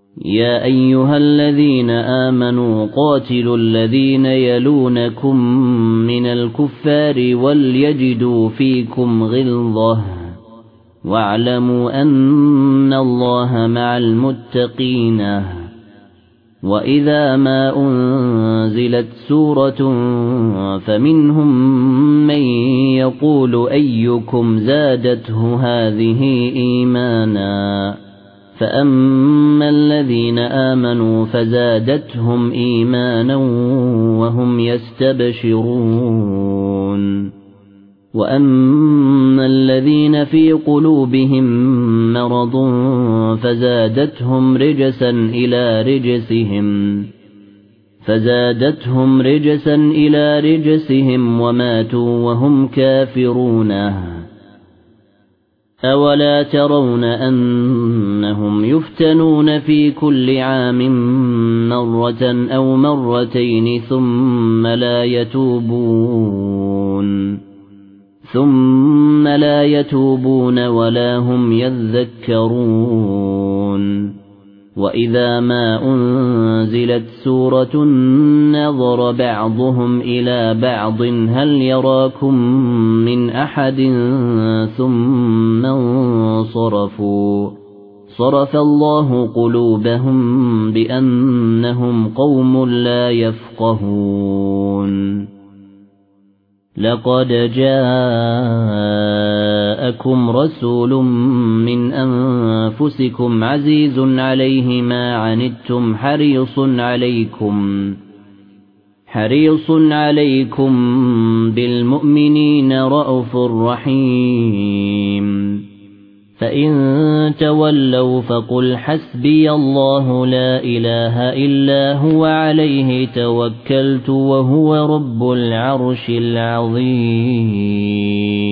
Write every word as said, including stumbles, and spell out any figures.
يا أيها الذين آمنوا قاتلوا الذين يلونكم من الكفار وليجدوا فيكم غلظة واعلموا أن الله مع المتقين وإذا ما أنزلت سورة فمنهم من يقول أيكم زادته هذه إيمانا فأما الذين آمنوا فزادتهم إيمانا وهم يستبشرون وأما الذين في قلوبهم مرض فزادتهم رجسا إلى رجسهم فزادتهم رجسا إلى رجسهم وماتوا وهم كافرون أولا ترون أنهم يفتنون في كل عام مرة أو مرتين ثم لا يتوبون ثم لا يتوبون ولا هم يذكرون وإذا ما أنزلت سورة نظر بعضهم إلى بعض هل يراكم من أحد ثم انصرفوا صرف الله قلوبهم بأنهم قوم لا يفقهون لقد جاءكم رسول من أنفسكم عزيز عليه ما عنتم حريص عليكم حريص عليكم بالمؤمنين رءوف رحيم فإن تولوا فقل حسبي الله لا إله إلا هو عليه توكلت وهو رب العرش العظيم